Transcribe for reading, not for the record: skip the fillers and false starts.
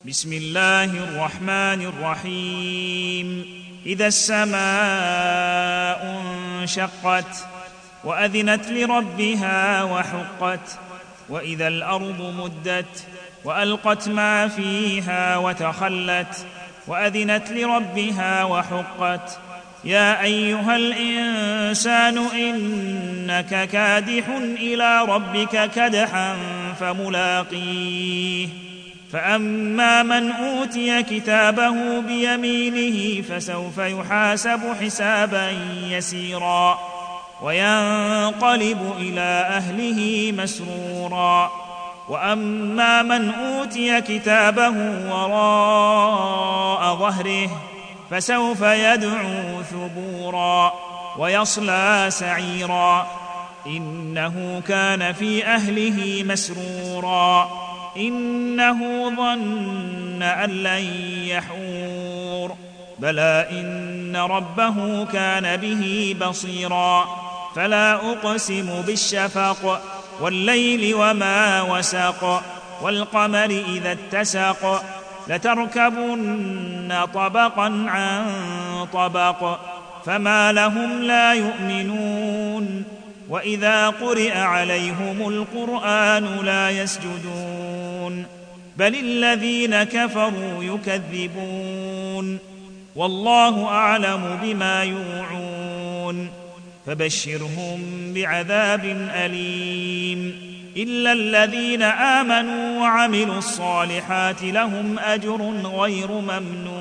بسم الله الرحمن الرحيم إذا السماء انشقت وأذنت لربها وحقت وإذا الأرض مدت وألقت ما فيها وتخلت وأذنت لربها وحقت يا أيها الإنسان إنك كادح إلى ربك كدحا فملاقيه فأما من أوتي كتابه بيمينه فسوف يحاسب حسابا يسيرا وينقلب إلى أهله مسرورا وأما من أوتي كتابه وراء ظهره فسوف يدعو ثبورا ويصلى سعيرا إنه كان في أهله مسرورا إنه ظن أن لن يحور بلى إن ربه كان به بصيرا فلا أقسم بالشفق والليل وما وسق والقمر إذا اتسق لتركبن طبقا عن طبق فما لهم لا يؤمنون وإذا قرئ عليهم القرآن لا يسجدون بل الذين كفروا يكذبون والله أعلم بما يوعون فبشرهم بعذاب أليم إلا الذين آمنوا وعملوا الصالحات لهم أجر غير ممنون